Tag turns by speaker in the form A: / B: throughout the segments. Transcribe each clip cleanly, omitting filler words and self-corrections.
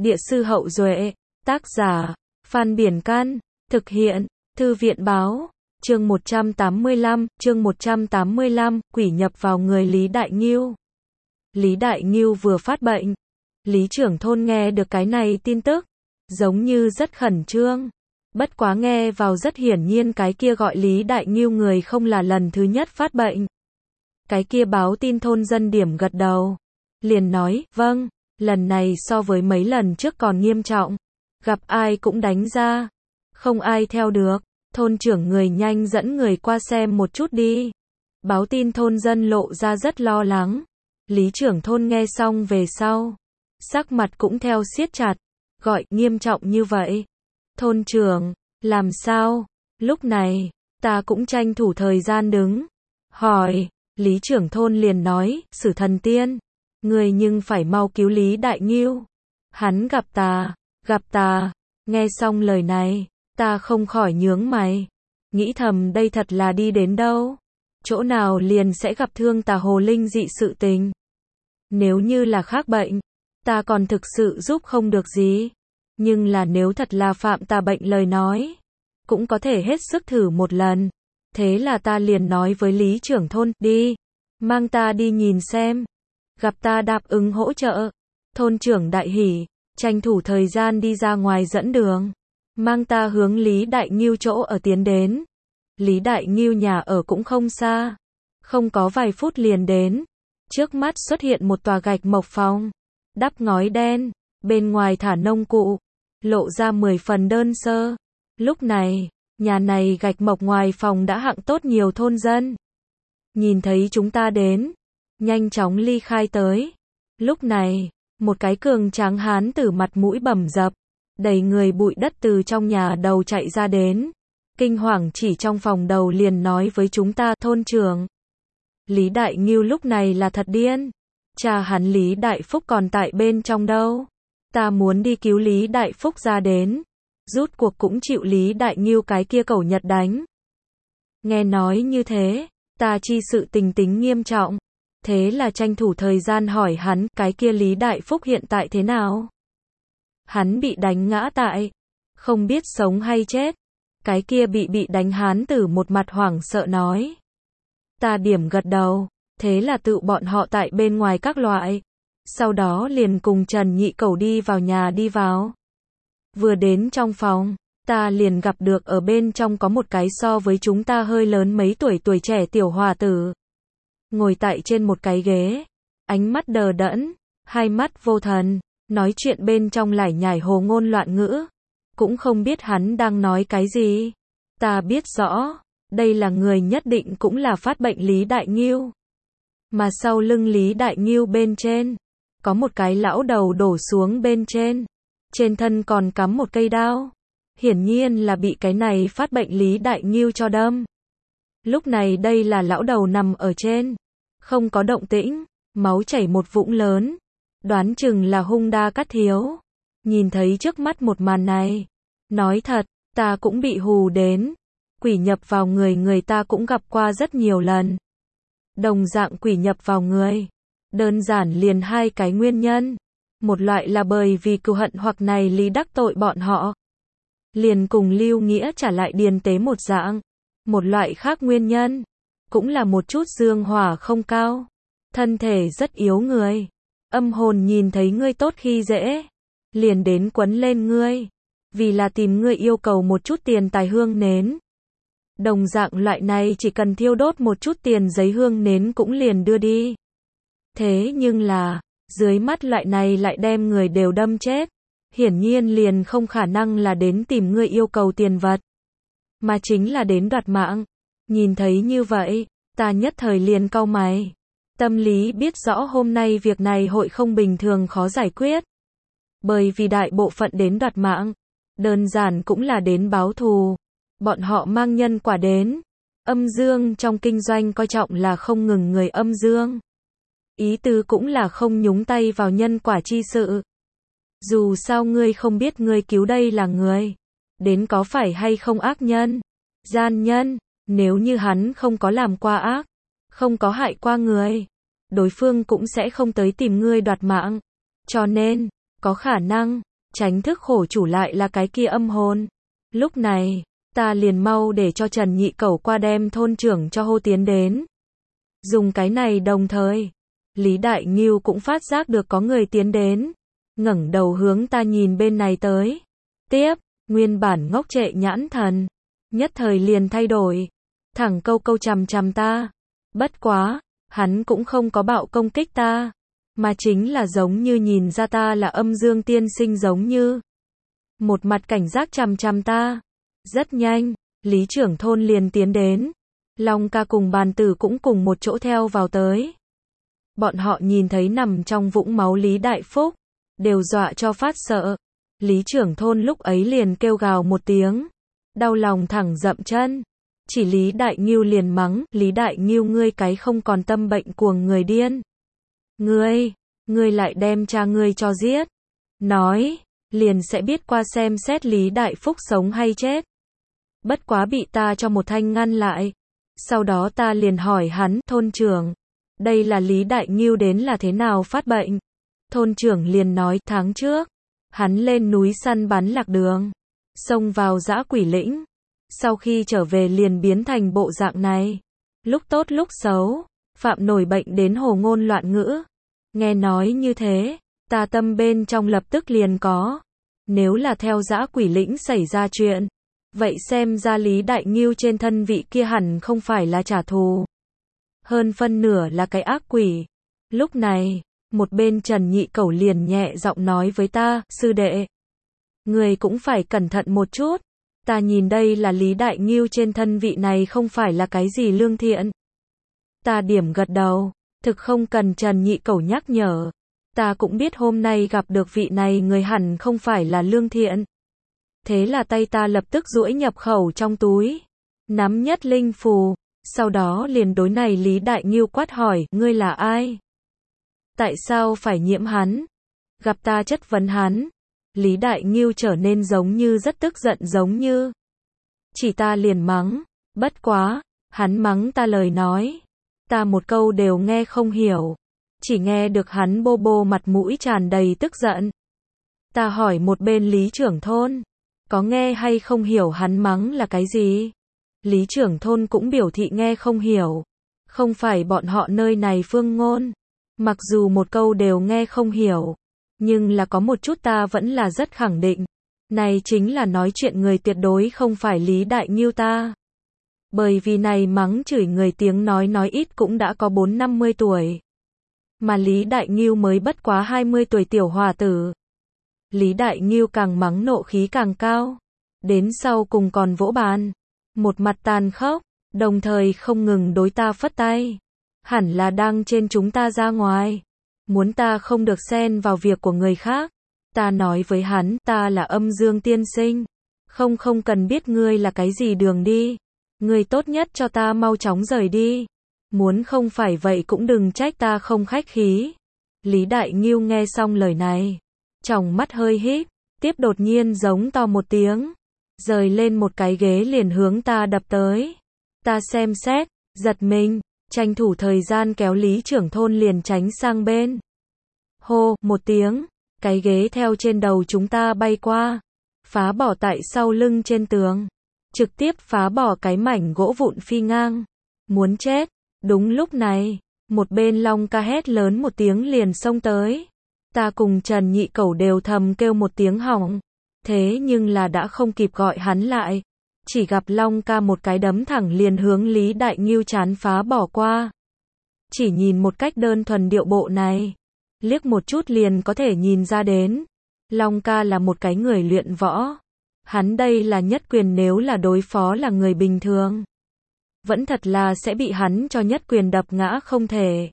A: Địa sư Hậu Duệ, tác giả, Phan Biển Căn, thực hiện, Thư viện Báo, chương 185, quỷ nhập vào người Lý Đại Ngưu. Lý Đại Ngưu vừa phát bệnh. Lý trưởng thôn nghe được cái này tin tức, giống như rất khẩn trương. Bất quá nghe vào rất hiển nhiên cái kia gọi Lý Đại Ngưu người không là lần thứ nhất phát bệnh. Cái kia báo tin thôn dân điểm gật đầu. Liền nói, vâng, lần này so với mấy lần trước còn nghiêm trọng. Gặp ai cũng đánh ra. Không ai theo được. Thôn trưởng người nhanh dẫn người qua xem một chút đi. Báo tin thôn dân lộ ra rất lo lắng. Lý trưởng thôn nghe xong về sau. Sắc mặt cũng theo siết chặt. Gọi, nghiêm trọng như vậy. Thôn trưởng, làm sao? Lúc này, ta cũng tranh thủ thời gian đứng. Hỏi, Lý trưởng thôn liền nói, Sử Thần Tiên. Người nhưng phải mau cứu Lý Đại Ngưu. Hắn gặp ta. Nghe xong lời này, ta không khỏi nhướng mày. Nghĩ thầm đây thật là đi đến đâu? Chỗ nào liền sẽ gặp thương tà hồ linh dị sự tình. Nếu như là khác bệnh, ta còn thực sự giúp không được gì. Nhưng là nếu thật là phạm tà bệnh lời nói, cũng có thể hết sức thử một lần. Thế là ta liền nói với Lý trưởng thôn, đi, mang ta đi nhìn xem. Gặp ta đáp ứng hỗ trợ. Thôn trưởng đại hỉ, tranh thủ thời gian đi ra ngoài dẫn đường. Mang ta hướng Lý Đại Ngưu chỗ ở tiến đến. Lý Đại Ngưu nhà ở cũng không xa. Không có vài phút liền đến. Trước mắt xuất hiện một tòa gạch mộc phòng. Đắp ngói đen, bên ngoài thả nông cụ. Lộ ra 10 phần đơn sơ. Lúc này, nhà này gạch mộc ngoài phòng đã hạng tốt nhiều thôn dân. Nhìn thấy chúng ta đến, nhanh chóng ly khai tới. Lúc này, một cái cường tráng hán tử mặt mũi bầm dập, đầy người bụi đất từ trong nhà đầu chạy ra đến. Kinh hoàng chỉ trong phòng đầu liền nói với chúng ta, thôn trưởng. Lý Đại Ngưu lúc này là thật điên. Cha hắn Lý Đại Phúc còn tại bên trong đâu. Ta muốn đi cứu Lý Đại Phúc ra đến. Rút cuộc cũng chịu Lý Đại Ngưu cái kia cẩu Nhật đánh. Nghe nói như thế, ta chi sự tình tính nghiêm trọng. Thế là tranh thủ thời gian hỏi hắn, cái kia Lý Đại Phúc hiện tại thế nào? Hắn bị đánh ngã tại, không biết sống hay chết. Cái kia bị đánh hán tử một mặt hoảng sợ nói. Ta điểm gật đầu, thế là tự bọn họ tại bên ngoài các loại. Sau đó liền cùng Trần Nhị Cẩu đi vào nhà đi vào. Vừa đến trong phòng, ta liền gặp được ở bên trong có một cái so với chúng ta hơi lớn mấy tuổi trẻ tiểu hòa tử. Ngồi tại trên một cái ghế, ánh mắt đờ đẫn, hai mắt vô thần, nói chuyện bên trong lải nhải hồ ngôn loạn ngữ. Cũng không biết hắn đang nói cái gì. Ta biết rõ, đây là người nhất định cũng là phát bệnh Lý Đại Ngưu. Mà sau lưng Lý Đại Ngưu bên trên, có một cái lão đầu đổ xuống bên trên. Trên thân còn cắm một cây đao. Hiển nhiên là bị cái này phát bệnh Lý Đại Ngưu cho đâm. Lúc này đây là lão đầu nằm ở trên. Không có động tĩnh, máu chảy một vũng lớn. Đoán chừng là hung đa cắt thiếu. Nhìn thấy trước mắt một màn này. Nói thật, ta cũng bị hù đến. Quỷ nhập vào người ta cũng gặp qua rất nhiều lần. Đồng dạng quỷ nhập vào người. Đơn giản liền hai cái nguyên nhân. Một loại là bởi vì cừu hận hoặc này lý đắc tội bọn họ. Liền cùng Lưu Nghĩa trả lại điền tế một dạng. Một loại khác nguyên nhân. Cũng là một chút dương hỏa không cao. Thân thể rất yếu người. Âm hồn nhìn thấy ngươi tốt khi dễ. Liền đến quấn lên ngươi. Vì là tìm ngươi yêu cầu một chút tiền tài hương nến. Đồng dạng loại này chỉ cần thiêu đốt một chút tiền giấy hương nến cũng liền đưa đi. Thế nhưng là, dưới mắt loại này lại đem người đều đâm chết. Hiển nhiên liền không khả năng là đến tìm ngươi yêu cầu tiền vật. Mà chính là đến đoạt mạng. Nhìn thấy như vậy, ta nhất thời liền cau mày. Tâm lý biết rõ hôm nay việc này hội không bình thường khó giải quyết. Bởi vì đại bộ phận đến đoạt mạng. Đơn giản cũng là đến báo thù. Bọn họ mang nhân quả đến. Âm dương trong kinh doanh coi trọng là không ngừng người âm dương. Ý tứ cũng là không nhúng tay vào nhân quả chi sự. Dù sao ngươi không biết ngươi cứu đây là người. Đến có phải hay không ác nhân. Gian nhân. Nếu như hắn không có làm qua ác. Không có hại qua người. Đối phương cũng sẽ không tới tìm ngươi đoạt mạng. Cho nên, có khả năng, tránh thức khổ chủ lại là cái kia âm hồn. Lúc này, ta liền mau để cho Trần Nhị Cẩu qua đem thôn trưởng cho hô tiến đến. Dùng cái này đồng thời, Lý Đại Ngưu cũng phát giác được có người tiến đến, ngẩng đầu hướng ta nhìn bên này tới. Tiếp, nguyên bản ngốc trệ nhãn thần, nhất thời liền thay đổi, thẳng câu câu chằm chằm ta. Bất quá, hắn cũng không có bạo công kích ta, mà chính là giống như nhìn ra ta là âm dương tiên sinh giống như. Một mặt cảnh giác chằm chằm ta. Rất nhanh, Lý trưởng thôn liền tiến đến. Long ca cùng bàn tử cũng cùng một chỗ theo vào tới. Bọn họ nhìn thấy nằm trong vũng máu Lý Đại Phúc, đều dọa cho phát sợ. Lý trưởng thôn lúc ấy liền kêu gào một tiếng, đau lòng thẳng dậm chân. Chỉ Lý Đại Ngưu liền mắng, Lý Đại Ngưu ngươi cái không còn tâm bệnh cuồng người điên. Ngươi lại đem cha ngươi cho giết. Nói, liền sẽ biết qua xem xét Lý Đại Phúc sống hay chết. Bất quá bị ta cho một thanh ngăn lại. Sau đó ta liền hỏi hắn, thôn trưởng, đây là Lý Đại Ngưu đến là thế nào phát bệnh? Thôn trưởng liền nói, tháng trước, hắn lên núi săn bắn lạc đường, xông vào dã quỷ lĩnh. Sau khi trở về liền biến thành bộ dạng này. Lúc tốt lúc xấu, phạm nổi bệnh đến hồ ngôn loạn ngữ. Nghe nói như thế, ta tâm bên trong lập tức liền có. Nếu là theo dã quỷ lĩnh xảy ra chuyện, vậy xem ra Lý Đại Ngưu trên thân vị kia hẳn không phải là trả thù. Hơn phân nửa là cái ác quỷ. Lúc này, một bên Trần Nhị Cẩu liền nhẹ giọng nói với ta, sư đệ, người cũng phải cẩn thận một chút. Ta nhìn đây là Lý Đại Ngưu trên thân vị này không phải là cái gì lương thiện. Ta điểm gật đầu, thực không cần Trần Nhị Cẩu nhắc nhở. Ta cũng biết hôm nay gặp được vị này người hẳn không phải là lương thiện. Thế là tay ta lập tức duỗi nhập khẩu trong túi, nắm nhất linh phù, sau đó liền đối này Lý Đại Ngưu quát hỏi, ngươi là ai? Tại sao phải nhiễm hắn? Gặp ta chất vấn hắn, Lý Đại Ngưu trở nên giống như rất tức giận giống như. Chỉ ta liền mắng, bất quá, hắn mắng ta lời nói. Ta một câu đều nghe không hiểu, chỉ nghe được hắn bô bô mặt mũi tràn đầy tức giận. Ta hỏi một bên Lý trưởng thôn, có nghe hay không hiểu hắn mắng là cái gì? Lý trưởng thôn cũng biểu thị nghe không hiểu. Không phải bọn họ nơi này phương ngôn. Mặc dù một câu đều nghe không hiểu, nhưng là có một chút ta vẫn là rất khẳng định. Này chính là nói chuyện người tuyệt đối không phải Lý Đại Ngưu ta. Bởi vì này mắng chửi người tiếng nói ít cũng đã có 40-50 tuổi. Mà Lý Đại Ngưu mới bất quá 20 tuổi tiểu hòa tử. Lý Đại Ngưu càng mắng nộ khí càng cao. Đến sau cùng còn vỗ bàn. Một mặt tàn khốc, đồng thời không ngừng đối ta phất tay. Hẳn là đang trên chúng ta ra ngoài. Muốn ta không được xen vào việc của người khác. Ta nói với hắn, ta là âm dương tiên sinh. Không cần biết ngươi là cái gì đường đi. Ngươi tốt nhất cho ta mau chóng rời đi. Muốn không phải vậy cũng đừng trách ta không khách khí. Lý Đại Ngưu nghe xong lời này, tròng mắt hơi híp, tiếp đột nhiên giống to một tiếng, rời lên một cái ghế liền hướng ta đập tới. Ta xem xét, giật mình, tranh thủ thời gian kéo Lý trưởng thôn liền tránh sang bên. Hô, một tiếng, cái ghế theo trên đầu chúng ta bay qua, phá bỏ tại sau lưng trên tường, trực tiếp phá bỏ cái mảnh gỗ vụn phi ngang. Muốn chết. Đúng lúc này, một bên Long ca hét lớn một tiếng liền xông tới. Ta cùng Trần Nhị Cẩu đều thầm kêu một tiếng hỏng. Thế nhưng là đã không kịp gọi hắn lại. Chỉ gặp Long ca một cái đấm thẳng liền hướng Lý Đại Ngưu chán phá bỏ qua. Chỉ nhìn một cách đơn thuần điệu bộ này, liếc một chút liền có thể nhìn ra đến. Long ca là một cái người luyện võ. Hắn đây là nhất quyền, nếu là đối phó là người bình thường, vẫn thật là sẽ bị hắn cho nhất quyền đập ngã không thể.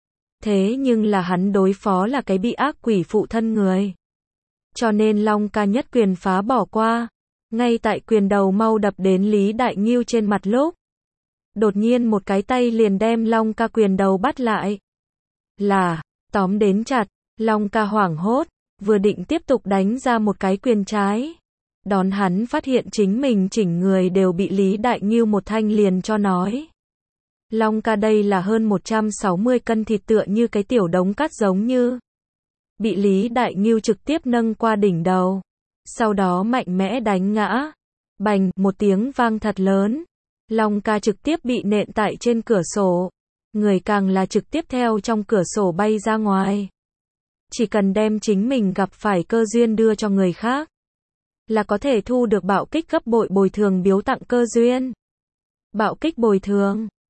A: Thế nhưng là hắn đối phó là cái bị ác quỷ phụ thân người. Cho nên Long ca nhất quyền phá bỏ qua. Ngay tại quyền đầu mau đập đến Lý Đại Ngưu trên mặt lúc, đột nhiên một cái tay liền đem Long ca quyền đầu bắt lại. Là, tóm đến chặt, Long ca hoảng hốt, vừa định tiếp tục đánh ra một cái quyền trái. Đón hắn phát hiện chính mình chỉnh người đều bị Lý Đại Ngưu một thanh liền cho nói. Long ca đây là hơn 160 cân thịt tựa như cái tiểu đống cát giống như. bị Lý Đại Ngưu trực tiếp nâng qua đỉnh đầu. Sau đó mạnh mẽ đánh ngã. Bành, một tiếng vang thật lớn. Long ca trực tiếp bị nện tại trên cửa sổ. Người càng là trực tiếp theo trong cửa sổ bay ra ngoài. Chỉ cần đem chính mình gặp phải cơ duyên đưa cho người khác, là có thể thu được bạo kích gấp bội bồi thường biếu tặng cơ duyên. Bạo kích bồi thường.